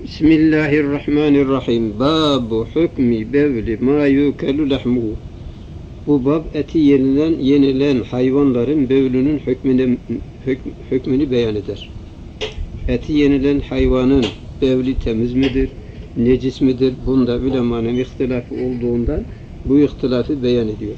Bismillahirrahmanirrahim. Babu hükmü bevli ma yukelu lahmuhu. Bu bab eti yenilen hayvanların bevlünün hükmünü beyan eder. Eti yenilen hayvanın bevli temiz midir, necis midir? Bunda ulemanın ihtilafı olduğundan bu ihtilafı beyan ediyor.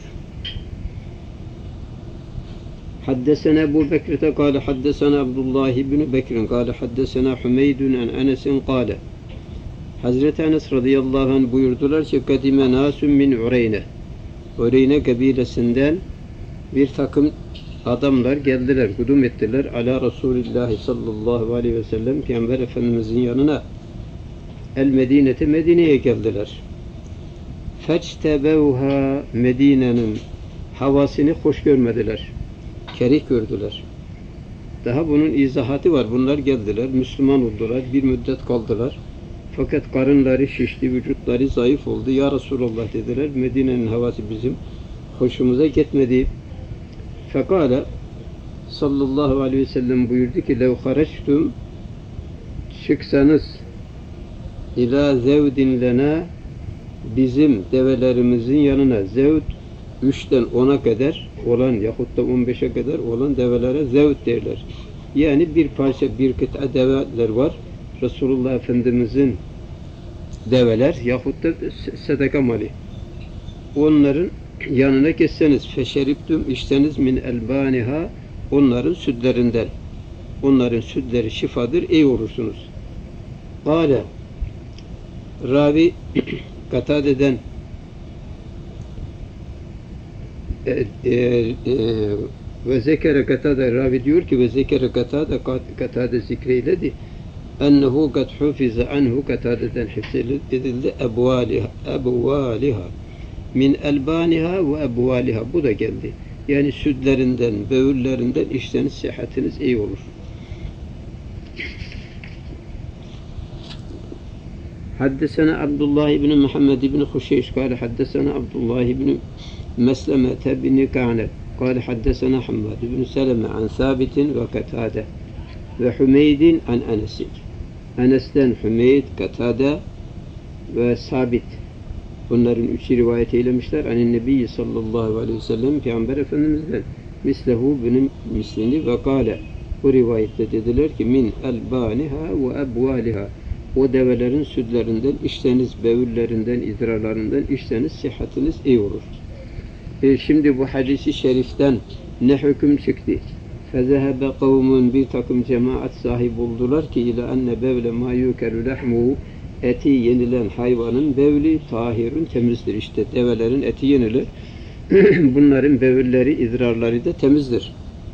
حدثنا أبو بكر قال حدثنا عبد الله بن بكر قال حدثنا حميد عن أنس قال Hazreti Enes radıyallahu anh buyurdular ki kadime nasun min Ureyne. Ureyne kabilesinden bir takım adamlar geldiler, kudum ettiler ala Resulullah sallallahu aleyhi ve sellem Peygamber Efendimizin yanına. El Medinete, Medine'ye geldiler. Feçtebevha, Medine'nin havasını hoş görmediler. Kerih gördüler. Daha bunun izahatı var. Bunlar geldiler, Müslüman oldular, bir müddet kaldılar. Fakat karınları şişti, vücutları zayıf oldu. Ya Resulallah dediler, Medine'nin havası bizim hoşumuza gitmedi. Fekale sallallahu aleyhi ve sellem buyurdu ki lev haraçtum, çıksanız ila zevdin lena, bizim develerimizin yanına, zevd 3'ten 10'a kadar olan yahut da 15'e kadar olan develere zevd derler. Yani bir parça, bir kıta develer var. Resulullah Efendimizin develer yahut da sadaka mali. Onların yanına geçseniz feşeriptüm, içseniz min elbaniha, onların sütlerinden. Onların sütleri şifadır, iyi olursunuz. Kâle ravi Katade'den ve zekere Katade, ravi diyor ki ve zekere Katade zikreyledi ennehu kad hufize anhu, Katade'den hifzedildi ebvaliha min elbaniha ve ebvaliha, bu da geldi. Yani sütlerinden, böğürlerinden içseniz sıhhatiniz iyi olur. Haddesena Abdullah ibn Muhammed ibn Huşeyş kâle haddesena Abdullah ibn Meslemete ibn Ka'nel kâle haddesena Hammad ibn Seleme an Sabitin ve Katade ve Hümeydin an Enes'in. Enes'ten Hümeyd, Katade ve Sabit. Bunların üçü rivayet eylemişler. Anin Nebi sallallahu aleyhi ve sellem Peygamber Efendimiz'den mislehu, bunun mislini ve kâle. Bu rivayette dediler ki min elbaniha ve ebvaliha. O develerin sütlerinden içseniz, bevüllerinden, idrarlarından içseniz sıhhatiniz iyi olur. Şimdi bu hadisi şeriften ne hüküm çıktı? Fezehebe kavmun, bir takım cemaat sahip oldular ki ila enne bevle ma yukeru lahmuhu, eti yenilen hayvanın bevli tahirun, temizdir. İşte develerin eti yenilir. Bunların bevülleri, idrarları da temizdir.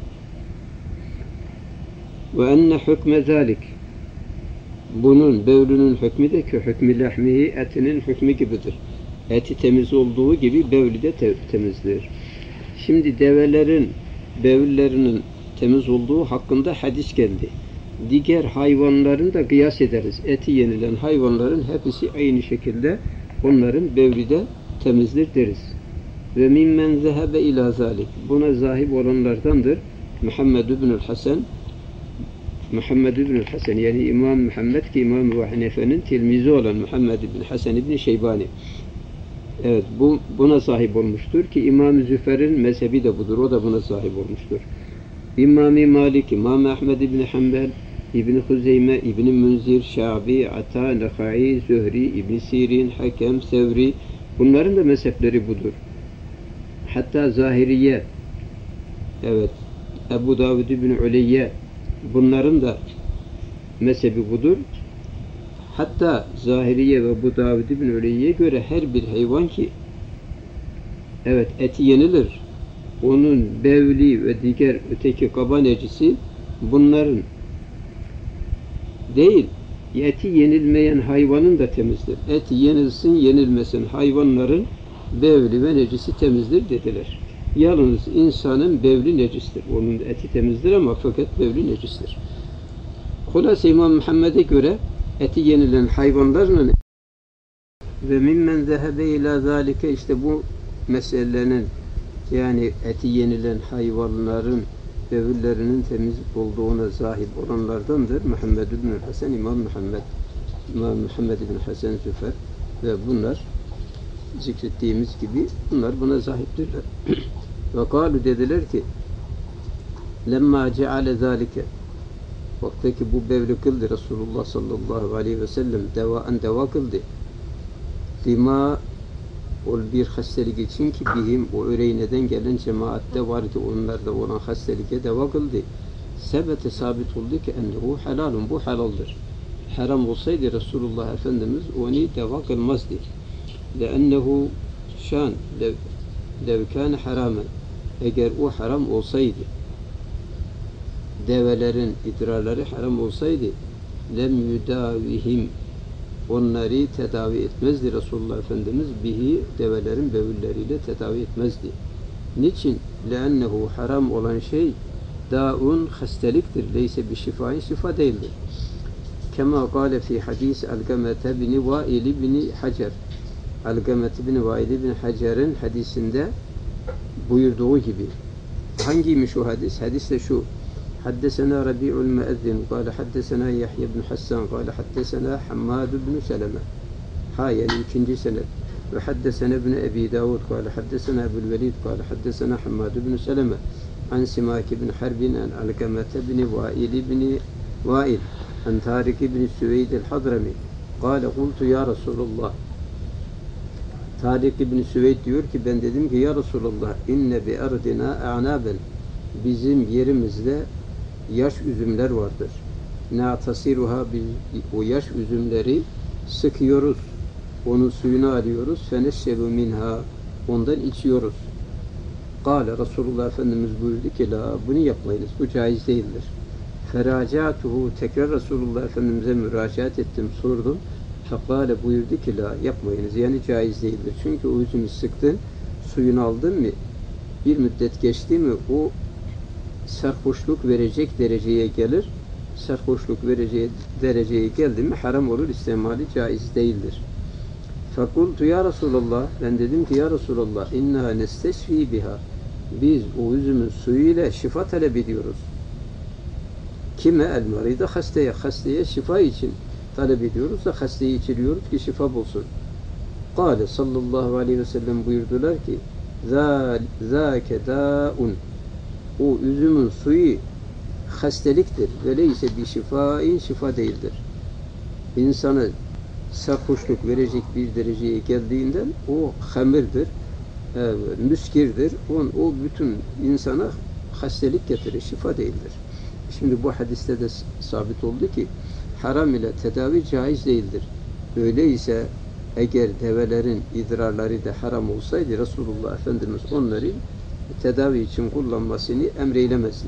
Ve enne hükme zalik, bunun bevlünün hükmü de ki hükmü lahmihi, etinin hükmü gibidir. Eti temiz olduğu gibi bevli de temizdir. Şimdi develerin bevüllerinin temiz olduğu hakkında hadis geldi. Diğer hayvanların da kıyas ederiz. Eti yenilen hayvanların hepsi aynı şekilde onların bevli de temizdir deriz. Ve mimmen zehebe ila zalik, buna zahip olanlardandır Muhammed ibnül Hasan. Muhammed ibnül Hasan, yani İmam Muhammed ki İmam Ebu Hanife'nin tilmizi olan Muhammed ibn Hasan ibn Şeybani. Evet, buna sahip olmuştur ki İmam Züfer'in mezhebi de budur. O da buna sahip olmuştur. İmam-ı Malik, İmam Ahmed ibn Hanbel, İbn Huzeyme, İbn Münzir, Şabi, Ata, Nekai, Zühri, İbn Sirin, Hakem, Sevri, bunların da mezhepleri budur. Hatta Zahiriye, evet, Ebu Davud ibn Uleyye, bunların da mezhebi budur. Hatta Zahiriye ve Ebu Davud ibn Uleyye'ye göre her bir hayvan ki evet eti yenilir, onun bevli ve diğer öteki kaba necisi bunların değil, eti yenilmeyen hayvanın da temizdir. Eti yenilsin yenilmesin hayvanların bevli ve necisi temizdir dediler. Yalnız insanın bevli necistir. Onun eti temizdir ama fakat bevli necistir. Hulasa İmam Muhammed'e göre eti yenilen hayvanların ve mimmen zehebe ila zalike, işte bu meselenin, yani eti yenilen hayvanların bevüllerinin temiz olduğuna zahip olanlardandır Muhammed ibn Hasan, İmam Muhammed. Muhammed bin Hasan Züfer ve bunlar zikrettiğimiz gibi bunlar buna sahiptirler. Ve kâlu dediler ki lemma ceale zâlike vaktaki bu bevli kıldı Resulullah sallallahu aleyhi ve sellem deva kıldı. Lima o bir hastalık için ki bihim o öreyneden gelen cemaatte vardı. Onlarda olan hastalığa deva kıldı. Sebete sabit oldu ki ennehu helalun bu halaldır. Haram olsaydı Resulullah Efendimiz onu deva kılmazdı. Lennehu şan lev kâne haramen eğer o haram olsaydı develerin idrarları haram olsaydı lem yudavihim onları tedavi etmezdi Resulullah Efendimiz bihi develerin bevülleriyle tedavi etmezdi. Niçin? Lennehu haram olan şey daun hastalıktır. Leyse bir şifai şifa değildir. Kema kâle fi hadis Algamete bin Vail bin Hacer Algamete bin Vail bin Hacer'in hadisinde buyurduğu gibi. Hangiymiş o hadis? Hadis de şu. حدثنا ربيع المؤذن قال حدثنا يحيى بن حسان قال حدثنا حماد بن سلمة يعني ikinci senet ve حدثنا ابن أبي داود قال حدثنا أبو الوليد قال حدثنا حماد بن سلمة عن سماك بن حرب عن علقمة بن وائل عن طارق بن سويد الحضرمي قال قلت يا رسول الله Tariq ibn Süveyd diyor ki ben dedim ki ya Resulullah inne bi ardina a'naben bizim yerimizde yaş üzümler vardır. Na'tasiruha o yaş üzümleri sıkıyoruz. Onun suyunu alıyoruz. Feneşşebu minha ondan içiyoruz. Kâle Resulullah Efendimiz buyurdu ki la bunu yapmayınız. Bu caiz değildir. Feracatuhu tekrar Resulullah Efendimiz'e müracaat ettim, sordum. Fekâle buyurdu ki la yapmayınız. Yani caiz değildir. Çünkü o üzümü sıktın, suyunu aldın mı bir müddet geçti mi o sarhoşluk verecek dereceye gelir. Sarhoşluk vereceği dereceye geldi mi haram olur, istemali caiz değildir. Fekultu ya Resulallah ben dedim ki ya Resulallah inna nesteşfi biha biz o üzümün suyuyla şifa talep ediyoruz. Kime? El maride hastaya şifa için talep ediyoruz da hastayı içiriyoruz ki şifa bulsun. Kâle sallallahu aleyhi ve sellem buyurdular ki zâke dâun o üzümün suyu hastalıktır. Veleyse bir şifain şifa değildir. İnsana sarhoşluk verecek bir dereceye geldiğinden o hamirdir, müskirdir. O bütün insana hastalık getirir, şifa değildir. Şimdi bu hadiste de sabit oldu ki haram ile tedavi caiz değildir. Öyleyse eğer develerin idrarları da haram olsaydı Resulullah Efendimiz onları tedavi için kullanmasını emreylemezdi.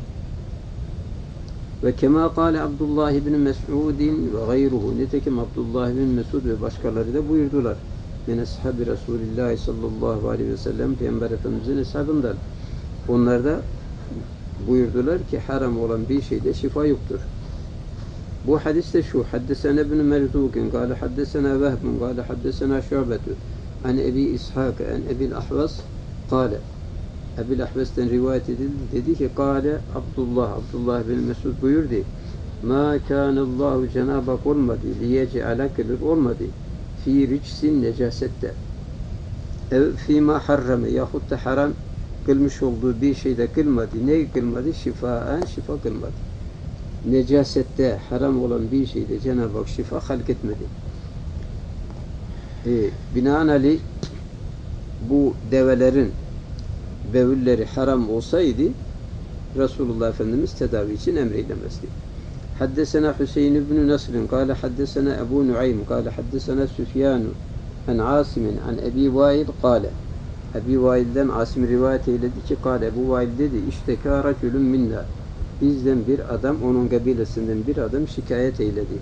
Ve kema kâle Abdullah ibn Mes'udin ve gayruhu nitekim Abdullah ibn Mes'ud ve başkaları da buyurdular. Min ashabi Resulillah sallallahu aleyhi ve sellem Peygamber Efendimizin eshabından. Onlar da buyurdular ki haram olan bir şeyde şifa yoktur. Bu hadiste şu haddesena ibn Merzukin kâle haddesena Vehbun kâle haddesena Şu'betu an Ebi İshak an Ebi'l Ahvas kâle Ebi'l Ahvas'tan rivayet edildi dedi ki kâle Abdullah bin Mesud buyurdu ma kânallahu Cenab-ı Hak olmadı liyece'ale kılır olmadı fi ricsin necasette ev fîmâ harrame yahut da haram kılmış olduğu bir şeyde kılmadı. Ne kılmadı? Şifaen şifa kılmadı. Necasette haram olan bir şeyde Cenab-ı Hak şifa halk etmedi. Binaenaleyh bu develerin bevülleri haram olsaydı Resulullah Efendimiz tedavi için emreylemezdi. Haddesena Hüseyin ibn Nasr'ın kâle haddesena Ebu Nuaym kâle haddesena Süfyanu an Asimin an Ebi Vail kâle Ebi Vail'den Asim rivayet eyledi ki kâle Ebu Vail dedi iştekâ racülün minna bizden bir adam onun kabilesinden bir adam şikayet eyledi.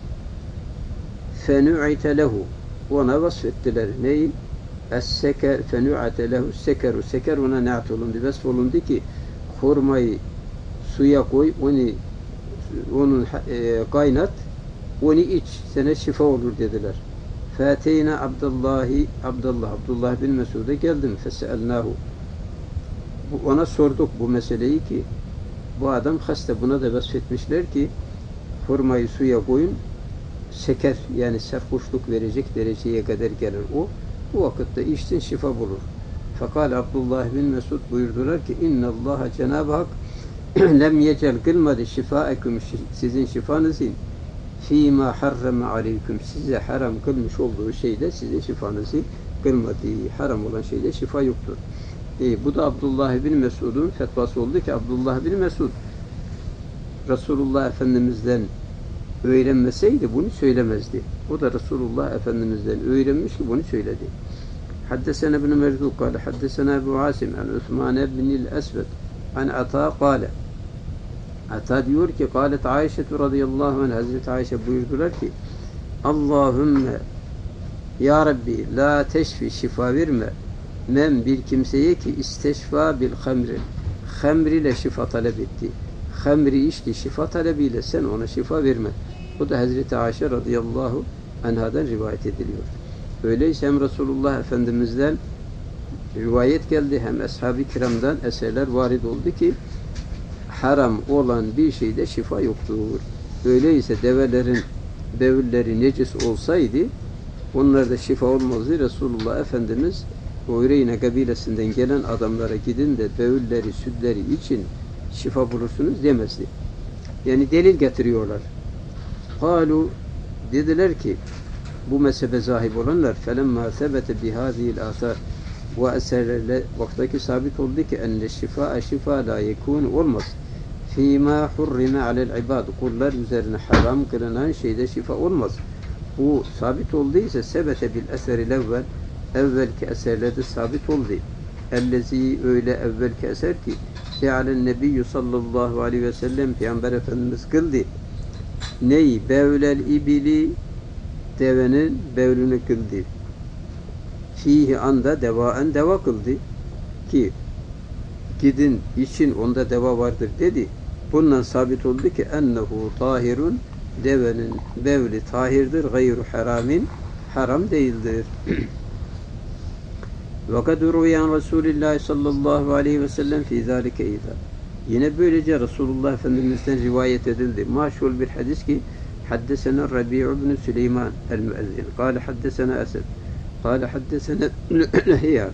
Fenu'ite lehu ona vasfettiler. Neyi? Es-seker fenu'ite lehu sekeru seker ona na'at olundu. Vasfolundu ki hurmayı suya koy onun kaynat onu iç sana şifa olur dediler. Fateyna Abdullah bin Mesud'a geldim. Fese'elnahu ona sorduk bu meseleyi ki bu adam hasta buna da vasfetmişler ki hurmayı suya koyun şeker yani serhoşluk verecek dereceye kadar gelir o. Bu vakitte içtin şifa bulur. Fakat Abdullah bin Mesud buyurdular ki İnnallâhe Cenab-ı Hak lem yecel kılmadı şifaekum sizin şifanızın fîmâ harreme aleyküm size haram kılmış olduğu şeyde sizin şifanızı kılmadı. Haram olan şeyde şifa yoktur. Bu da Abdullah bin Mesud'un fetvası oldu ki Abdullah bin Mesud Resulullah Efendimiz'den öğrenmeseydi bunu söylemezdi. O da Resulullah Efendimiz'den öğrenmiş ki bunu söyledi. Haddesena ibn Merzuq kâle haddesena Ebu Asim an Osman ibn el-Esved an Ata kâle Ata diyor ki kâlet Ayşe radıyallahu anh Hazreti Ayşe buyurdular ki Allahümme Ya Rabbi la teşfi şifa verme men bir kimseye ki isteşfa bil hamri hamr ile şifa talep etti. Hamri içti şifa talebiyle sen ona şifa verme. Bu da Hazreti Ayşe radıyallahu anhadan rivayet ediliyor. Öyleyse hem Resulullah Efendimiz'den rivayet geldi hem ashab-ı kiramdan eserler varid oldu ki haram olan bir şeyde şifa yoktur. Öyleyse develerin bevülleri necis olsaydı onlarda şifa olmazdı. Resulullah Efendimiz Uyeyne kabilesinden gelen adamlara gidin de bevülleri, sütleri için şifa bulursunuz demezdi. Yani delil getiriyorlar. Kalu dediler ki bu mezhebe sahip olanlar felemma sebete bihazihil asar ve eserlerle vaktaki sabit oldu ki enne şifa la yekun olmaz. Fîmâ hurrime alel ibad kullar üzerine haram kılınan şeyde şifa olmaz. Bu sabit olduysa sebete bil eseril evvelki eserlerde sabit oldu. Ellezî öyle evvelki eser ki Teâlen Nebiyyü sallallahu aleyhi ve sellem Peygamber Efendimiz kıldı. Ney? Bevlel ibili devenin bevlünü kıldı. Fihi anda devaen deva kıldı. Ki gidin için onda deva vardır dedi. Bundan sabit oldu ki ennehu tahirun devenin bevli tahirdir. Gayru haramin haram değildir. Ve kad ruyan Resulullah sallallahu aleyhi ve sellem fi zalike izâ. Yine böylece Resulullah Efendimiz'den rivayet edildi. Maşhur bir hadis ki haddesena Rabi'u ibn Süleyman el-Müezzin. Kâle haddesena Esed. Kâle haddesena Hiyar.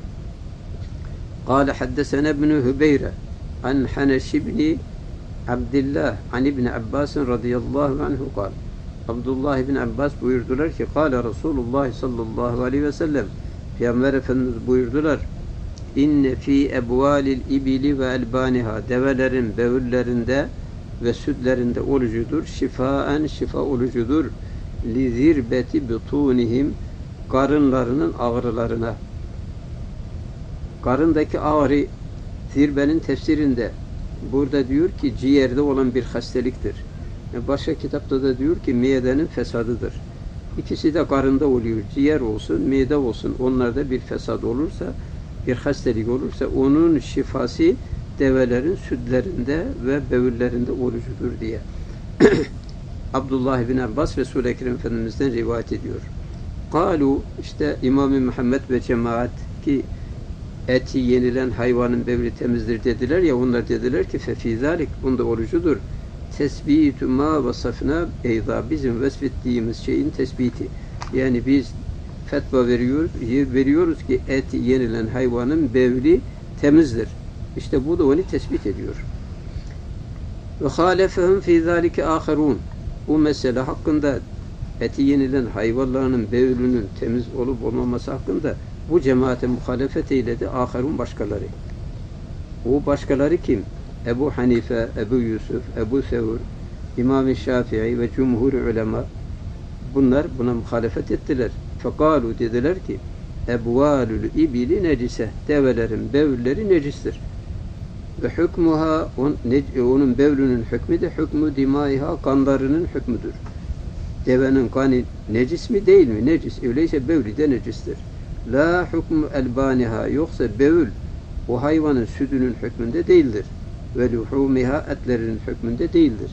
Kâle haddesena ibn Hübeyre. An Haneş ibn Abdillah. An ibn Abbas radıyallahu anhu kâle. Abdullah ibn Abbas buyurdular ki Kâle Resulullah sallallahu aleyhi ve sellem Peygamber Efendimiz buyurdular İnne fi ebvalil ibili ve elbaniha develerin bevüllerinde ve sütlerinde olucudur. Şifaen şifa olucudur. Li zirbeti butunihim karınlarının ağrılarına. Karındaki ağrı zirbenin tefsirinde burada diyor ki ciğerde olan bir hastalıktır. Başka kitapta da diyor ki midenin fesadıdır. İkisi de karında oluyor. Ciğer olsun, mide olsun. Onlarda bir fesat olursa, bir hastalık olursa onun şifası develerin sütlerinde ve bevüllerinde orucudur diye. Abdullah bin Abbas Resul-i Ekrem Efendimiz'den rivayet ediyor. Kalu işte İmam-ı Muhammed ve cemaat ki eti yenilen hayvanın bevli temizdir dediler ya onlar dediler ki fefizalik bunda orucudur. Tesbitü ma vasafna eyza bizim vesfettiğimiz şeyin tespiti. Yani biz fetva veriyoruz ki eti yenilen hayvanın bevli temizdir. İşte bu da onu tespit ediyor. Ve halefehum fi zalike aharun. Bu mesele hakkında eti yenilen hayvanların bevlünün temiz olup olmaması hakkında bu cemaate muhalefet eyledi aharun başkaları. O başkaları kim? Ebu Hanife, Ebu Yusuf, Ebu Sevr, İmam-ı Şafii ve cumhur ulema bunlar buna muhalefet ettiler. Fekalu dediler ki ebvalül ibili necise develerin bevülleri necistir. Ve hükmuha onun bevlünün hükmü de hükmü dimaiha kanlarının hükmüdür. Devenin kanı necis mi değil mi? Necis. Öyleyse bevli de necistir. La hükmü elbaniha yoksa bevül o hayvanın sütünün hükmünde değildir. Ve luhumiha etlerinin hükmünde değildir.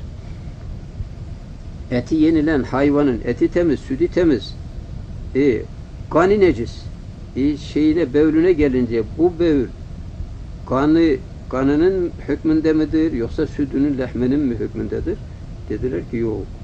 Eti yenilen hayvanın eti temiz, sütü temiz. Kanı necis. Şeyine bevlüne gelince bu bevül kanının hükmünde midir yoksa sütünün lehmenin mi hükmündedir? Dediler ki yok.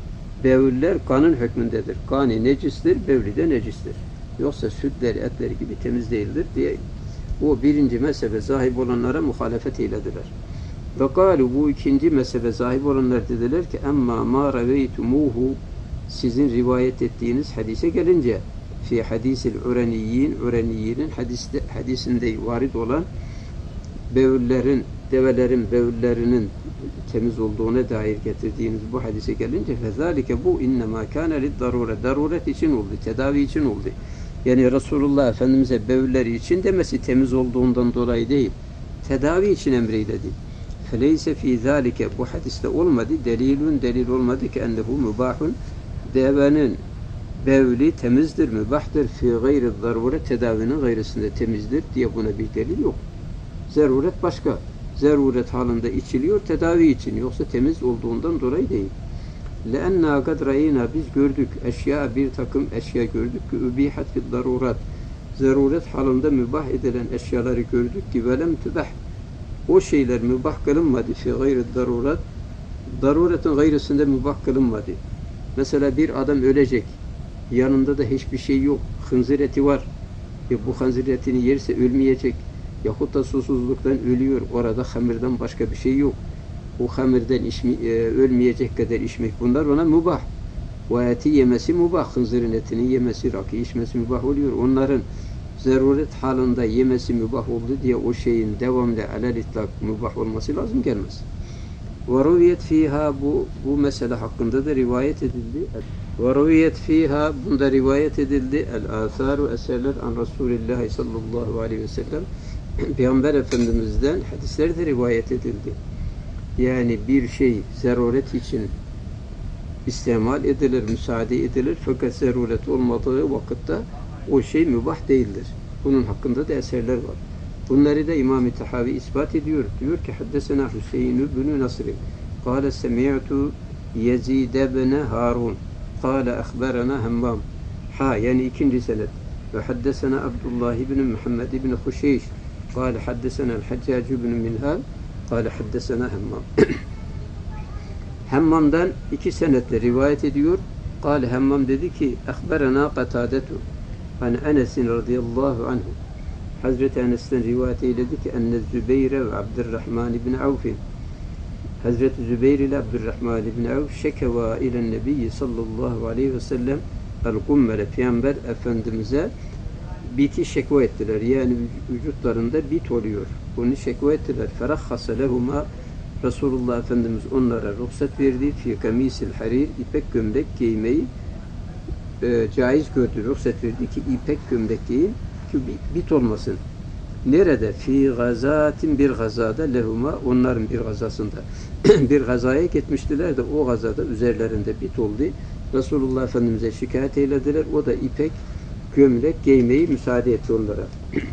bevüller kanın hükmündedir. Kanı necistir, bevli de necistir. Yoksa sütleri, etleri gibi temiz değildir diye o birinci mezhebe sahip olanlara muhalefet eylediler. Ve kâlu bu ikinci mezhebe sahip olanlar dediler ki emma mâ reveytumuhu sizin rivayet ettiğiniz hadise gelince fi hadisil ureniyyin hadisinde varid olan bevüllerin, develerin bevüllerinin temiz olduğuna dair getirdiğiniz bu hadise gelince fezalike bu innemâ kâne liddarure daruret için oldu, tedavi için oldu. Yani Resulullah Efendimiz'e bevülleri için demesi temiz olduğundan dolayı değil, tedavi için emreyledi. Feleyse fî zâlike bu hadiste olmadı, delil olmadı ki ennehu mübâhun devenin bevli temizdir, mübahtır fi gayri zaruret tedavinin gayrısında temizdir diye buna bir delil yok. Zaruret başka. Zaruret halinde içiliyor tedavi için yoksa temiz olduğundan dolayı değil. لَاَنَّا قَدْ رَيْنَا biz gördük bir takım eşya gördük ki übihat fil darurat zaruret halinde mübah edilen eşyaları gördük ki velem tübah o şeyler mübah kılınmadı fi gayri darurat daruretin gayrısında mübah kılınmadı. Mesela bir adam ölecek yanında da hiçbir şey yok. Hınzır eti var. Bu hınzır etini yerse ölmeyecek. Yahut da susuzluktan ölüyor. Orada hamirden başka bir şey yok. O hamirden ölmeyecek kadar içmek bunlar ona mübah. O eti yemesi mübah. Hınzırın etini yemesi, rakı içmesi mübah oluyor. Onların zaruret halinde yemesi mübah oldu diye o şeyin devamlı alel itlak mübah olması lazım gelmez. وَرُوِيَتْ ف۪يهَا bu mesele hakkında da rivayet edildi. وَرُوِيَتْ ف۪يهَا bunda rivayet edildi. El-âthâru eserler an Resulillahi sallallahu aleyhi ve sellem Peygamber Efendimiz'den hadisler de rivayet edildi. Yani bir şey zaruret için istemal edilir, müsaade edilir fakat zaruret olmadığı vakitte o şey mübah değildir. Bunun hakkında da eserler var. Bunları da İmam-ı Tahavi ispat ediyor. Diyor ki haddesena Hüseyin ibn Nasr. Kâle semi'tu Yezid ibn Harun. Kâle akhbarana Hammam. Yani ikinci senet. Ve haddesena Abdullah ibn Muhammed ibn Huşeyş. Kâle haddesena el-Haccac ibn Minhal. Kâle haddesena Hammam. Hammam'dan iki senetle rivayet ediyor. Kâle Hammam dedi ki akhbarana Qatadetu. An Enes'in radıyallahu anhu. Hazreti Enes'ten rivayet eyledi ki enne Zübeyre ve Abdurrahman ibn Avf'in Hazreti Zübeyir ile Abdurrahman ibn Avf şekeva ile Nebiyyi sallallahu aleyhi ve sellem el-gummele Peygamber Efendimiz'e biti şekva ettiler. Yani vücutlarında bit oluyor. Bunu şekva ettiler. Ferahhasa lehuma Resulullah Efendimiz onlara ruhsat verdi. Fi kamisil harir ipek gömlek giymeyi caiz gördü. Ruhsat verdi ki ipek gömlek giyin ki bit olmasın. Nerede? Fi gazatin bir gazada lehuma onların bir gazasında bir gazaya gitmiştiler de o gazada üzerlerinde bit oldu. Resulullah Efendimiz'e şikayet eylediler. O da ipek gömlek giymeyi müsaade etti onlara.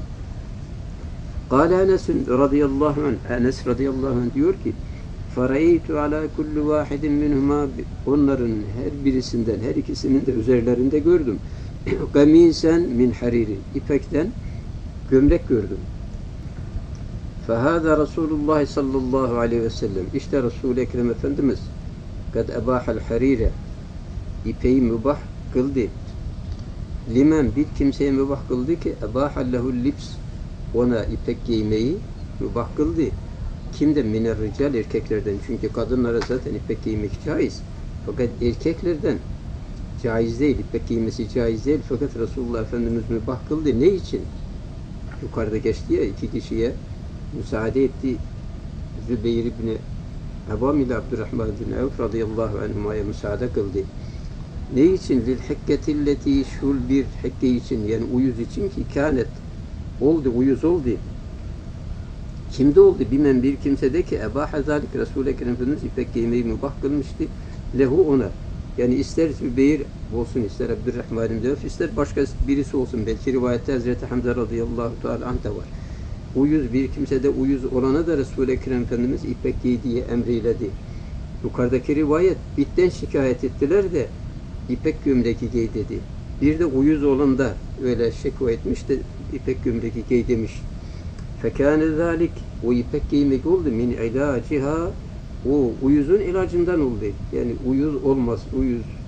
Kâle Enes radıyallahu anh Enes radıyallahu anh diyor ki faraytu ala kulli vahidin minhuma onların her birisinden her ikisinin de üzerlerinde gördüm. Gamisen min hariri ipekten gömlek gördüm. Fehâzâ Resulullah sallallahu aleyhi ve sellem işte Resul-i Ekrem Efendimiz kad ebâhel harire ipeyi mübah kıldı. Limen bir kimseye mübah kıldı ki ebâhel lehul lips ona ipek giymeyi mübah kıldı. Kimde? Miner rical erkeklerden. Çünkü kadınlara zaten ipek giymek caiz. Fakat erkeklerden caiz değil. İpek giymesi caiz değil. Fakat Resulullah Efendimiz mübah kıldı. Ne için? Yukarıda geçti ya iki kişiye müsaade etti. Zübeyir İbni Ebam ile Abdurrahman bin Avf radıyallahu anhuma'ya müsaade kıldı. Ne için? Lil hekketilleti şul bir hekke için yani uyuz için ki kânet oldu, uyuz oldu. Kimde oldu? Bimen bir kimsede ki ebâhe zâlik Resul-i Ekrem Efendimiz ipek giymeyi mübah kılmıştı. Lehu ona. Yani ister Zübeyir olsun, ister Abdurrahman bin Avf, ister başka birisi olsun. Belki rivayette Hazreti Hamza radıyallahu teala anh da var. Uyuz bir kimsede uyuz olana da Resul-i Ekrem Efendimiz ipek giy diye emreyledi. Yukarıdaki rivayet bitten şikayet ettiler de ipek gömleki giy dedi. Bir de uyuz olan da öyle şekva etmiş de ipek gömleki giy demiş. Fekâne zâlik o ipek giymek oldu min ilâciha o uyuzun ilacından oldu. Yani uyuz olmaz, uyuz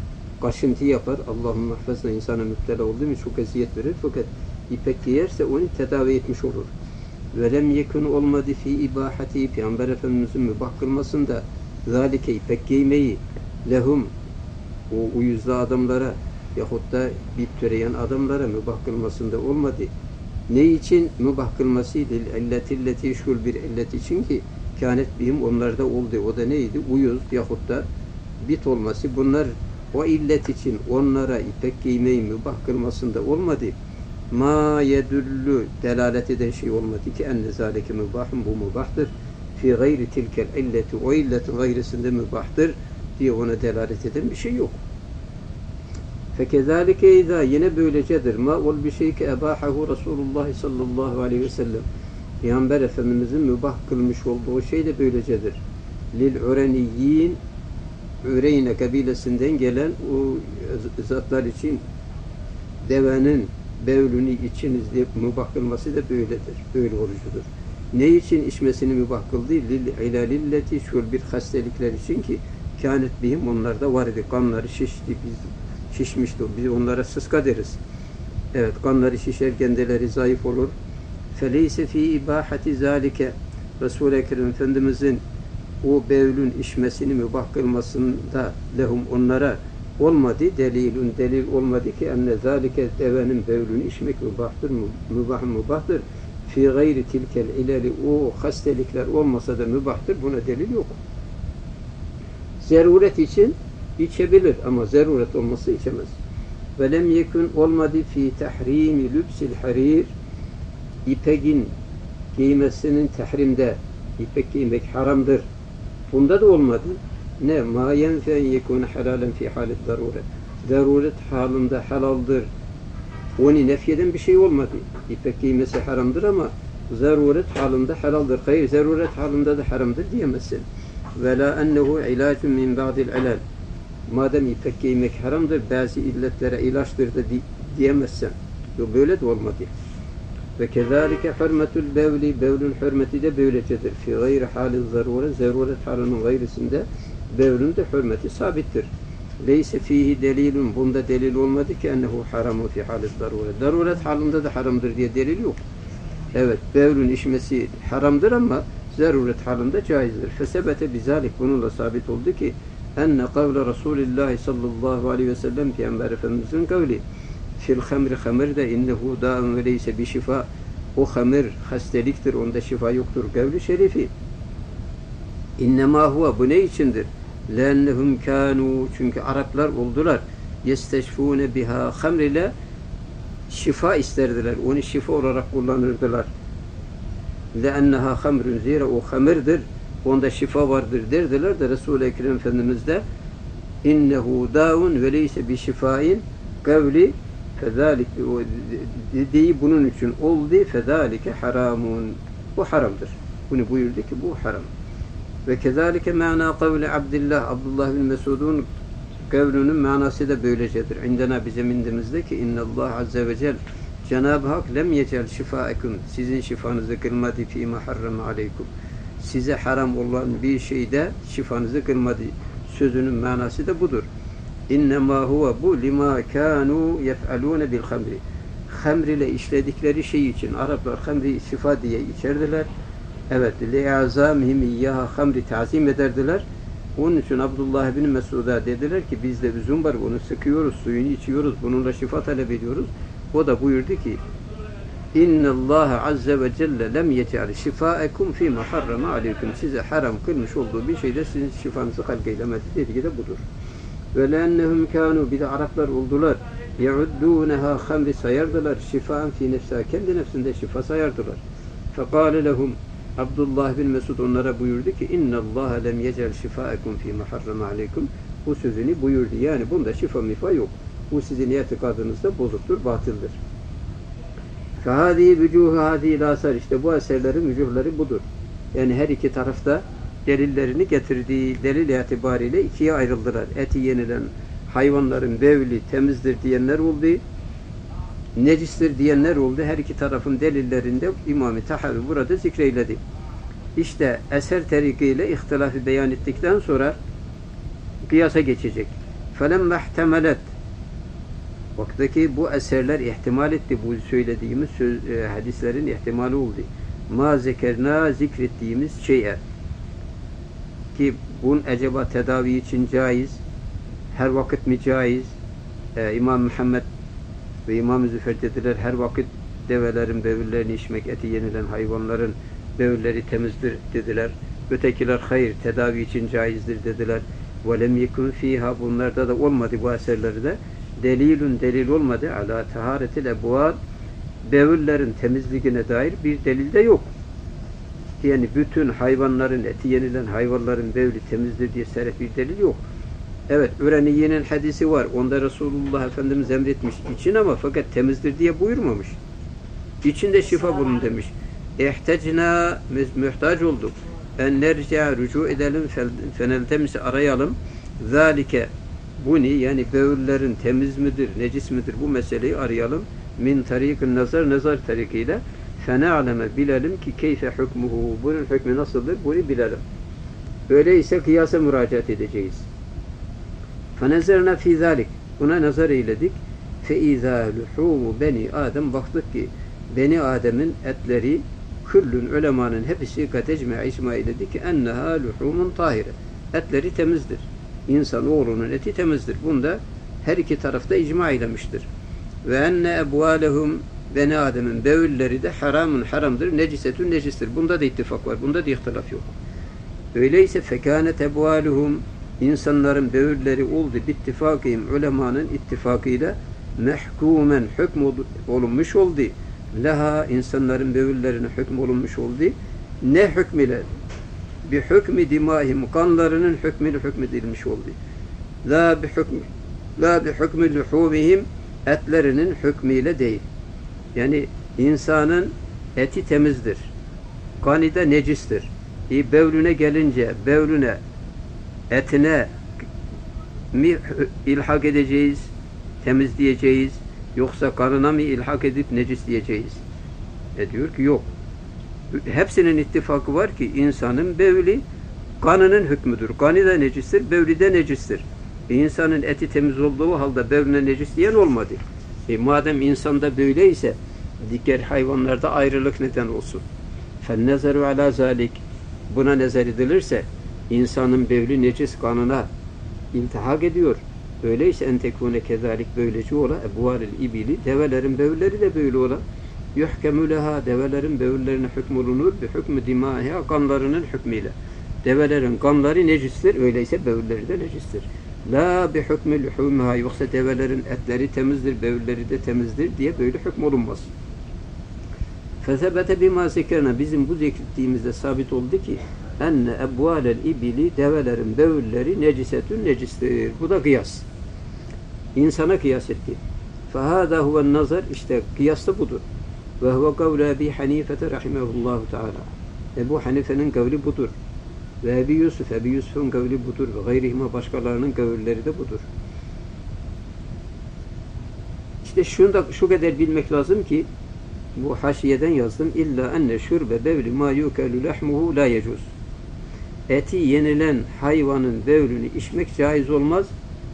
kaşıntı yapar. Allah'ın muhafazına insana müptela olduğu için çok eziyet verir. Fakat ipek giyerse onu tedavi etmiş olur. Velem yekun olmadı fi ibahati, Peygamber Efendimiz'in mübah kılmasında zalike ipek giymeyi lehum, o uyuzlu adamlara yahut da bip töreyen adamlara mübah kılmasında olmadı. Ne için mübah kılması? İlletilleti şul bir illet için ki kânet bihim onlarda oldu. O da neydi? Uyuz yahut da bit olması. Bunlar o illet için onlara ipek giymeyi mübah kılmasında olmadı. Ma yedullu, delalet eden şey olmadı ki enne zâleke mübahın, bu mübahtır. Fi gayri tilkel illeti, o illetin gayrisinde mübahtır diye ona delalet eden bir şey yok. Fekezalike izâ, yine böylecedir. Ma ol bir şey ki ebâhahu Resulullah sallallahu aleyhi ve sellem. Peygamber Efendimizin mübah kılmış olduğu şey de böylecedir. Lil ureniyyin, Üreyne kabilesinden gelen o zatlar için devenin bevlünü içiniz diye mübah kılması da böyledir. Böyle orucudur. Ne için içmesini mübah kıldı? Lil ilalilleti, şöyle bir hastalıklar için ki kânet bihim, onlarda var idi. Kanları şişti, şişmişti. Biz onlara sıska deriz. Evet, kanları şişer, kendileri zayıf olur. Feleyse fi ibahati zalike, Resul-i Ekrem Efendimizin o bevlün içmesini mübah kılmasında lehum, onlara olmadı. Delilun, delil olmadı ki enne zalike, devenin bevlünü içmek mübahtır, mübahtır. Fi gayri tilkel ilali, o hastalıklar olmasa da mübahtır. Buna delil yok. Zeruret için içebilir ama zeruret olmasa içemez. Ve lem yekun, olmadı fi tahrimi lübsil harir, İpeğin giymesinin tahrimde, ipek giymek haramdır. Bunda da olmadı. Ne? Ma yenfen yekun helalen fi halet zaruret. Zaruret halinde halaldır. Onu nefyeden bir şey olmadı. İpek giymesi haramdır ama zaruret halinde halaldır. Hayır, zaruret halinde de haramdır diyemezsin. Ve la ennehu ilacun min ba'dil ilal. Madem ipek giymek haramdır, bazı illetlere ilaçtır da diyemezsin. Böyle de olmadı. Ve kezalike hürmetül bevli, bevlün hürmeti de böylecedir. Fi gayri hali zaruret, zaruret halinin gayrisinde bevlün de hürmeti sabittir. Leyse fihi delilun, bunda delil olmadı ki ennehu haramu fi hali zaruret. Zaruret halinde de haramdır diye delil yok. Evet, bevlün içmesi haramdır ama zaruret halinde caizdir. Fesebete bizalik, bununla sabit oldu ki enne kavle Resulullah sallallahu aleyhi ve sellem, Peygamber Efendimizin kavli fil hamri, hamirde innehu da'un ve leyse bi şifa, o hamir hastalıktır, onda şifa yoktur. Kavli şerifi innema huve, bu ne içindir? Lennehum kanu, çünkü Araplar oldular, yesteşfune biha, hamr ile şifa isterdiler, onu şifa olarak kullanırdılar. Lenneha hamrun, zira o hamirdir, onda şifa vardır derdiler de Resul-i Ekrem Efendimiz de innehu da'un ve leyse bi şifain kavli fezalik, dediği bunun için oldu. Fezalike haramun, bu haramdır. Bunu buyurdu ki bu haram. Ve kezalike mana kavli Abdullah, Abdullah bin Mesud'un kavlünün manası da böylecedir. İndena, bizim indimizde ki innallah azze ve cel, Cenab-ı Hak lem yecel şifaekum, sizin şifanızı kılmadı fîmâ harrama aleykum, size haram olan bir şeyde şifanızı kılmadı. Sözünün manası da budur. İnnemâ huve, bu lima kânû yef'alûne bil hamri, hamr ile işledikleri şey için Araplar hamri şifa diye içerdiler. Evet, li'azâmihim iyyâhâ, hamri tazim ederdiler. Onun için Abdullah bin Mesud'a dediler ki bizde üzüm var, onu sıkıyoruz, suyunu içiyoruz, bununla şifa talep ediyoruz. O da buyurdu ki İnnallâhe azze ve celle lem yec'al şifâekum fîmâ harrama aleyküm, size haram kılmış olduğu bir şeyde sizin şifanızı halk eylemedi dediği de budur. Ve lennehum kânû, bir de Araplar oldular, ye'uddûneha, hamri sayardılar, şifâen fî nefsâ, kendi nefsinde şifa sayardılar. Fekâle lehum, Abdullah bin Mesud onlara buyurdu ki innallâhe lem yec'al şifâekum fîmâ harrama aleyküm, bu sözünü buyurdu. Yani bunda şifa mifa yok. Bu sizin itikadınızda bozuktur, batıldır. Fehâdî vücûhû hâdî lâsar, işte bu eserlerin vücuhları budur. Yani her iki tarafta delillerini getirdiği delil itibariyle ikiye ayrıldılar. Eti yenilen hayvanların bevli temizdir diyenler oldu, necistir diyenler oldu. Her iki tarafın delillerinde İmam-ı Tahavi burada zikreyledi. İşte eser tarikiyle ihtilafı beyan ettikten sonra kıyasa geçecek. فَلَمَّا احْتَمَلَتْ Vaktaki bu eserler ihtimal etti. Bu söylediğimiz hadislerin ihtimali oldu. Ma zekerna zikrettiğimiz şeye ki bunun acaba tedavi için caiz, her vakit mi caiz? İmam Muhammed ve İmam Züfer dediler her vakit develerin bevüllerini içmek, eti yenilen hayvanların bevülleri temizdir dediler. Ötekiler hayır, tedavi için caizdir dediler. وَلَمْ يَكُنْ ف۪يهَا Bunlarda da olmadı bu eserlerde. Delil olmadı. Ala taharetil ebval bevüllerin temizliğine dair bir delil de yok. Yani bütün hayvanların, eti yenilen hayvanların bevli temizdir diye sarih bir delil yok. Evet, Üreniye'nin hadisi var. Onda Resulullah Efendimiz emretmiş için ama fakat temizdir diye buyurmamış. İçinde şifa bulun demiş. İhtecna muhtaç olduk. En nerci'a rücu edelim feneltemisi arayalım. Zalike bunu yani bevüllerin temiz midir, necis midir bu meseleyi arayalım. Min tarikin nazar tarikiyle fene'aleme bilelim ki keyfe hükmuhu bunun hükmü nasıldır bunu bilelim. Öyleyse kıyasa müracaat edeceğiz. Fenezerna fi zalik buna nazar eyledik. Fe izâ luhûmu beni Adem baktık ki Beni Adem'in etleri küllün ulemanın hepsi katecme icma eyledik ki enneha luhumun tahire. Etleri temizdir. İnsanoğlunun eti temizdir. Bunda her iki tarafta icma eylemiştir. Ve enne ebvalehum Beni Adem'in bevülleri de haramdır. Necisetün necistir. Bunda da ittifak var. Bunda da ihtilaf yok. Öyleyse fekânet ebvaluhum insanların bevülleri oldu bittifakıyım ulemanın ittifakıyla mehkumen hükm olunmuş oldu. Leha insanların bevüllerine hükm olunmuş oldu. Ne hükmüyle? Bi hükmü dimahim kanlarının hükmüyle hükmedilmiş oldu. La bi hükmü luhumihim etlerinin hükmüyle değil. Yani insanın eti temizdir. Kanı da necistir. Bevlüne gelince bevlüne etine mi ilhak edeceğiz, temizleyeceğiz, yoksa kanına mı ilhak edip necis diyeceğiz? Diyor ki yok. Hepsinin ittifakı var ki insanın bevli kanının hükmüdür. Kanı da necistir, bevli de necistir. İnsanın eti temiz olduğu halde bevline necis diyen olmadı. Madem insanda böyleyse diğer hayvanlarda ayrılık neden olsun. فَالنَّزَرُ عَلَى ذَٰلِكِ Buna nazar edilirse insanın bevli necis kanına iltihak ediyor. Öyleyse entekune kezalik böylece ola ebvaril ibili develerin bevülleri de böyle ola. Yuhkemu leha develerin bevüllerine hükmolunur bi hükmü dimâhiha kanlarının hükmüyle. Develerin kanları necistir. Öyleyse bevülleri de necistir. La bi hükmü luhûmâ yoksa develerin etleri temizdir, bevülleri de temizdir diye böyle hükm olunmaz. Fezebete bima zekerna bizim bu zikrettiğimizde sabit oldu ki enne ebvalel ibili develerin bevülleri necisetün necistir. Bu da kıyas. İnsana kıyas etti. Fehâdâ huven nazar işte kıyas da budur. Ve huve kavle Ebi Hanifete rahimehullahu teâlâ. Ebu Hanife'nin kavli budur. Ve Ebi Yusuf'un kavli budur. Ve gayrihime başkalarının kavulleri de budur. İşte şu kadar bilmek lazım ki bu haşiyeden yazdım. İlla enne şurbe bevli ma yukelu lehmuhu la yecuz. Eti yenilen hayvanın bevlünü içmek caiz olmaz.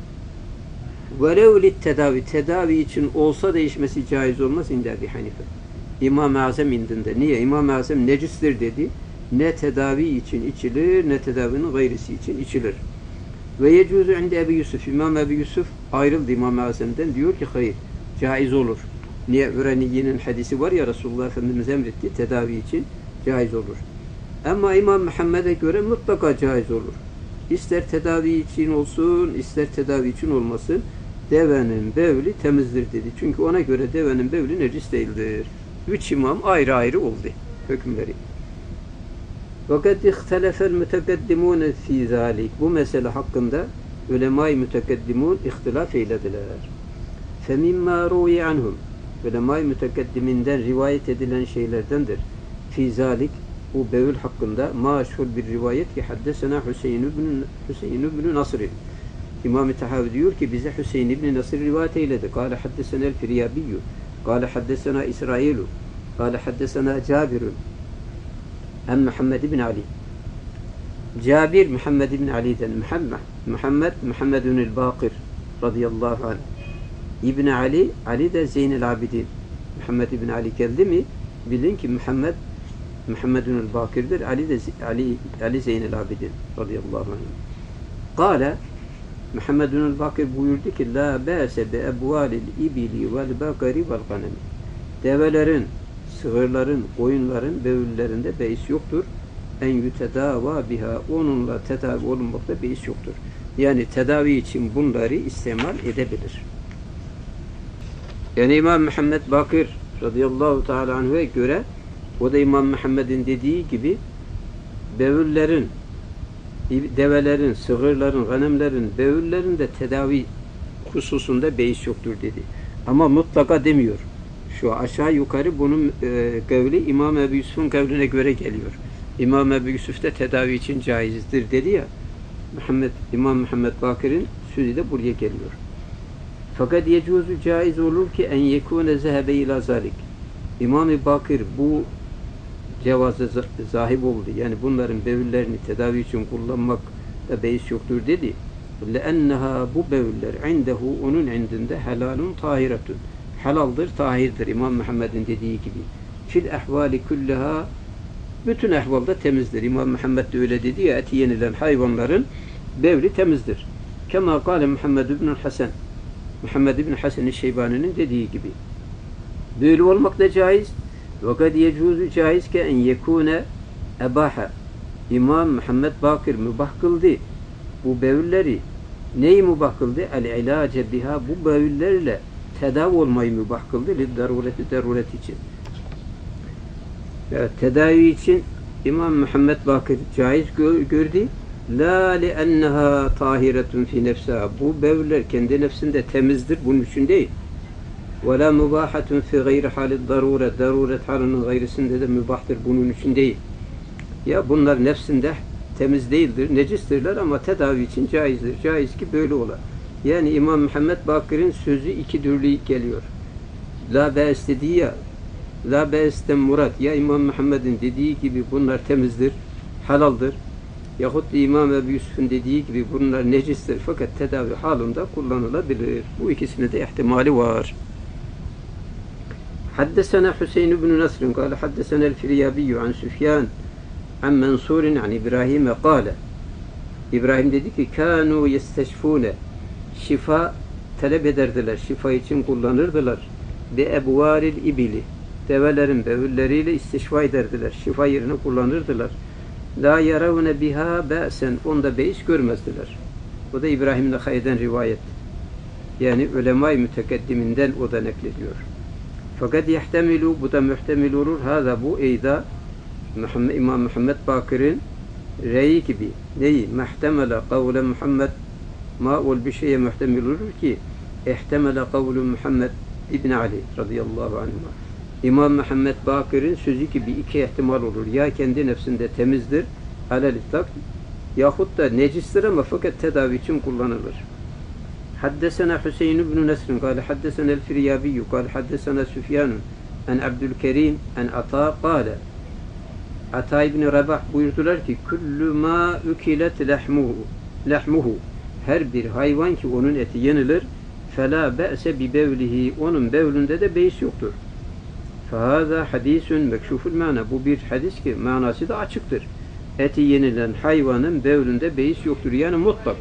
Velev tedavi tedavi için olsa da içmesi caiz olmaz inde Ebi Hanife. İmam-ı Azam indinde. Niye? İmam-ı Azam necistir dedi. Ne tedavi için içilir, ne tedavinin gayrisi için içilir. Ve yecuzu inde Ebi Yusuf. İmam Ebi Yusuf ayrıldı İmam-ı Azam'dan. Diyor ki hayır, caiz olur. Niye? Üreniye'nin hadisi var ya Resulullah Efendimiz emretti tedavi için caiz olur. Ama İmam Muhammed'e göre mutlaka caiz olur. İster tedavi için olsun, ister tedavi için olmasın, devenin bevli temizdir dedi. Çünkü ona göre devenin bevli necis değildir. 3 imam ayrı ayrı oldu hükümleri. Fakat ihtelefel mütekeddimun fi zalik. Bu mesele hakkında ulema-i mütekeddimun ihtilaf eylediler. Femimma ru'i anhum. Ulema-i mütekeddiminden rivayet edilen şeylerdendir. Fi zalik bu bevül hakkında maşhur bir rivayet ki haddesena Hüseyin ibn Nasr. İmam-ı Tahavi diyor ki bize Hüseyin ibn Nasr rivayet eyledi. Kâle haddesena el-Firyabiyyü. Kâle haddesena İsrailu. Kâle haddesena Cabirun. Hem Muhammed ibn Ali. Cabir Muhammed ibn Ali'den Muhammedun el-Bâkir. radıyallahu anh. İbni Ali, Ali de Zeynel Abidin. Muhammed İbni Ali geldi mi bilin ki Muhammedunul Bakir'dir. Ali de Ali Zeynel Abidin radıyallahu anh. Kâle Muhammedunul Bakir buyurdu ki la bâse be ebvâlil ibili vel bakari vel ganemi. Develerin, sığırların, koyunların bevüllerinde beis yoktur. En yütedâvâ biha, onunla tedavi olunmakta beis yoktur. Yani tedavi için bunları istemal edebilir. Yani İmam Muhammed Bakir radıyallahu teala anhu'ya göre, o da İmam Muhammed'in dediği gibi bevüllerin, develerin, sığırların, ganemlerin, bevüllerin de tedavi hususunda beis yoktur dedi. Ama mutlaka demiyor. Şu aşağı yukarı bunun kavli İmam Ebu Yusuf'un kavline göre geliyor. İmam Ebu Yusuf da tedavi için caizdir dedi ya. İmam Muhammed Bakir'in sözü de buraya geliyor. Fakat yecuzu caiz olur ki en yekune zehebe ila zalik. İmam-ı Bakir bu cevaza zahib oldu. Yani bunların bevüllerini tedavi için kullanmak da beis yoktur dedi. لَاَنَّهَا bu bevüller indehu onun indinde helalun tahiretun. Halaldır, tahirdir. İmam Muhammed'in dediği gibi. Fil ehvali kulleha bütün ehvalda temizdir. İmam Muhammed de öyle dedi ya, eti yenilen hayvanların bevli temizdir. Kema kâle Muhammed ibn Hasan. Muhammed ibn Hasan-ı Şeybani'nin dediği gibi. Böyle olmak da caiz. Ve kad yecuzu caiz ki en yekune ebaha. İmam Muhammed Bakir mübah kıldı. Bu bevülleri neyi mübah kıldı? El-ilace biha, bu bevüllerle tedavi olmayı mübah kıldı. Daruret için. Evet, tedavi için İmam Muhammed Bakir caiz gördü. La li'enneha tahiretun fi nefsiha. Bu bevüller kendi nefsinde temizdir. Bunun için değil. Ve la mubahatun fi gayri halid daruret. Daruret halinin gayrisinde de mübahtır. Bunun için değil. Ya bunlar nefsinde temiz değildir, necistirler ama tedavi için caizdir. Caiz ki böyle ola. Yani İmam Muhammed Bakir'in sözü iki türlü geliyor. La be'es dediği ya, la be'esten murat. Ya İmam Muhammed'in dediği gibi bunlar temizdir, halaldır. Yahut da İmam Ebu Yusuf'un dediği gibi bunlar necistir fakat tedavi halinde kullanılabilir. Bu ikisine de ihtimali var. Haddesena Hüseyin ibn Nasr kâle haddesena el-Firyabiyyü an Süfyan an Mansur'in an İbrahim'e kâle. İbrahim dedi ki kânû yesteşfûne, şifa talep ederdiler, şifa için kullanırdılar. Bi ebvâril ibili, develerin bevülleriyle isteşfa ederdiler, şifa yerine kullanırdılar. La yaravne biha ba'sen, onda beis görmezdiler. O da İbrahim Nakhai'den rivayet. Yani ulema-i mütekeddiminden o da naklediyor. Fakat yahtemilu, bu da muhtemel olur. Hâzâ bu eyda İmam Muhammed Bakir'in reyi gibi. Neyi? Muhtemele kavle Muhammed, ma ol bir şeye muhtemel olur ki ihtemele kavlu Muhammed İbn Ali radıyallahu anhuma. İmam Muhammed Bakir'in sözü gibi iki ihtimal olur. Ya kendi nefsinde temizdir, alel-itlak, yahut da necistir ama fakat tedavi için kullanılır. Haddesena Hüseyin ibn Nesrin kâle haddesena el-Firyabiyyü kâle haddesena Süfyanun en Abdülkerim en Ata kâle. Ata ibn Rabah buyurdular ki kullu ma ukilet lehmuhu, her bir hayvan ki onun eti yenilir, fela be'se bi bevlihi, onun bevlünde de beis yoktur. Fehâzâ hadîsün mekşûful mana, bu bir hadis ki manası da açıktır. Eti yenilen hayvanın bevlünde beis yoktur. Yani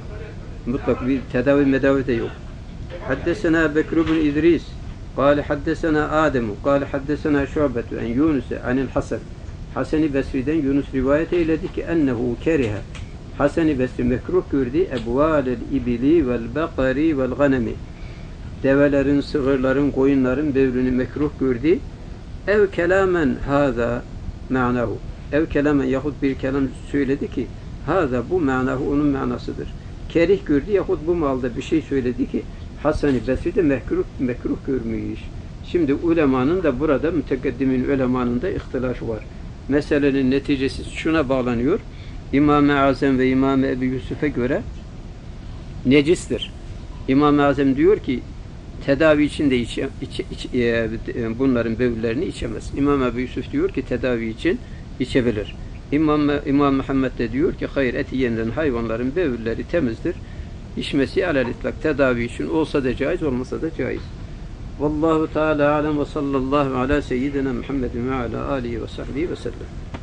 mutlak bir tedavi medavi de yok. Haddesena Bekr ibn İdris kâle haddesena Ademu kâle haddesena Şu'betu en Yunus'e anil Hasan. Hasan-ı Besri'den Yunus rivayet eyledi ki ennehu kerihe, Hasan-ı Besri mekruh gördü ebvâlel ibili vel bakari vel ganemi, develerin, sığırların, koyunların bevlünü mekruh gördü. Ev kelamen hâzâ ma'nahu, ev kelamen yahut bir kelam söyledi ki hâzâ, bu ma'nahu onun manasıdır. Kerih gördü yahut bu malda bir şey söyledi ki Hasan-ı Besri de mekruh görmüş. Şimdi ulemanın da burada, mütekaddimin ulemanın da ihtilafı var. Meselenin neticesi şuna bağlanıyor. İmam-ı Azam ve İmam-ı Ebu Yusuf'a göre necistir. İmam-ı Azam diyor ki tedavi için de bunların bevüllerini içemez. İmam Ebu Yusuf diyor ki tedavi için içebilir. İmam Muhammed de diyor ki hayır, eti yenilen hayvanların bevülleri temizdir. içmesi alel itlak tedavi için olsa da caiz, olmasa da caiz. Vallahu Teala alem ve sallallahu ala seyyidina Muhammedin ve ala alihi ve sahbihi ve sellem.